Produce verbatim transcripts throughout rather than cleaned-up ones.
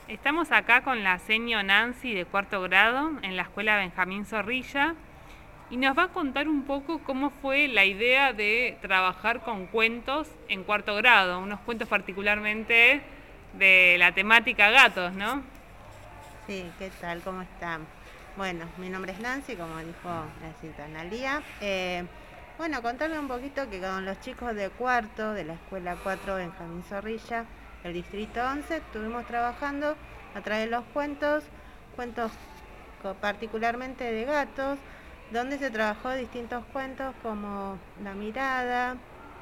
Estamos acá con la seño Nancy de cuarto grado en la escuela Benjamín Zorrilla y nos va a contar un poco cómo fue la idea de trabajar con cuentos en cuarto grado, unos cuentos particularmente de la temática gatos, ¿no? Sí, ¿qué tal? ¿Cómo están? Bueno, mi nombre es Nancy, como dijo la cita Analía. Eh, bueno, contarle un poquito que con los chicos de cuarto de la escuela cuatro Benjamín Zorrilla, el distrito once, estuvimos trabajando a través de los cuentos, cuentos particularmente de gatos, donde se trabajó distintos cuentos como La mirada,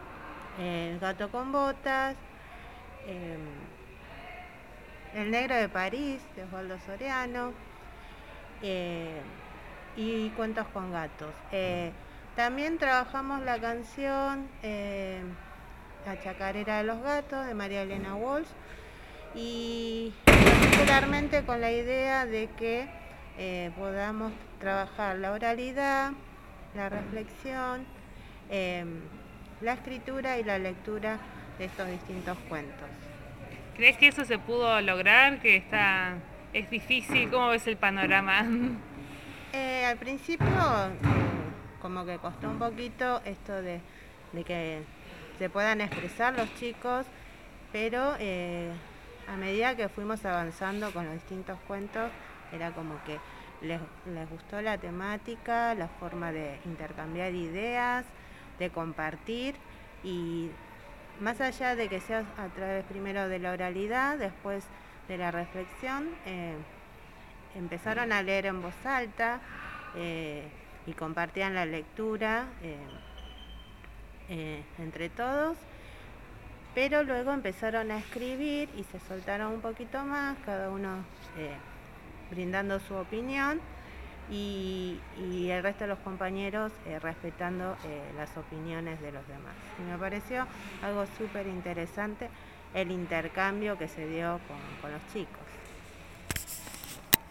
El gato con botas, eh, El negro de París, de Osvaldo Soriano, eh, y Cuentos con gatos. Eh, también trabajamos la canción eh, La chacarera de los gatos, de María Elena Walsh, y particularmente con la idea de que eh, podamos trabajar la oralidad, la reflexión, eh, la escritura y la lectura de estos distintos cuentos. ¿Crees que eso se pudo lograr? ¿Que está, es difícil? ¿Cómo ves el panorama? Eh, al principio eh, como que costó un poquito esto de, de que se puedan expresar los chicos, pero eh, a medida que fuimos avanzando con los distintos cuentos, era como que les, les gustó la temática, la forma de intercambiar ideas, de compartir, y más allá de que sea a través primero de la oralidad, después de la reflexión, eh, empezaron a leer en voz alta eh, y compartían la lectura eh, eh, entre todos, pero luego empezaron a escribir y se soltaron un poquito más, cada uno eh, brindando su opinión, y, y el resto de los compañeros eh, respetando eh, las opiniones de los demás. Y me pareció algo súper interesante el intercambio que se dio con, con los chicos.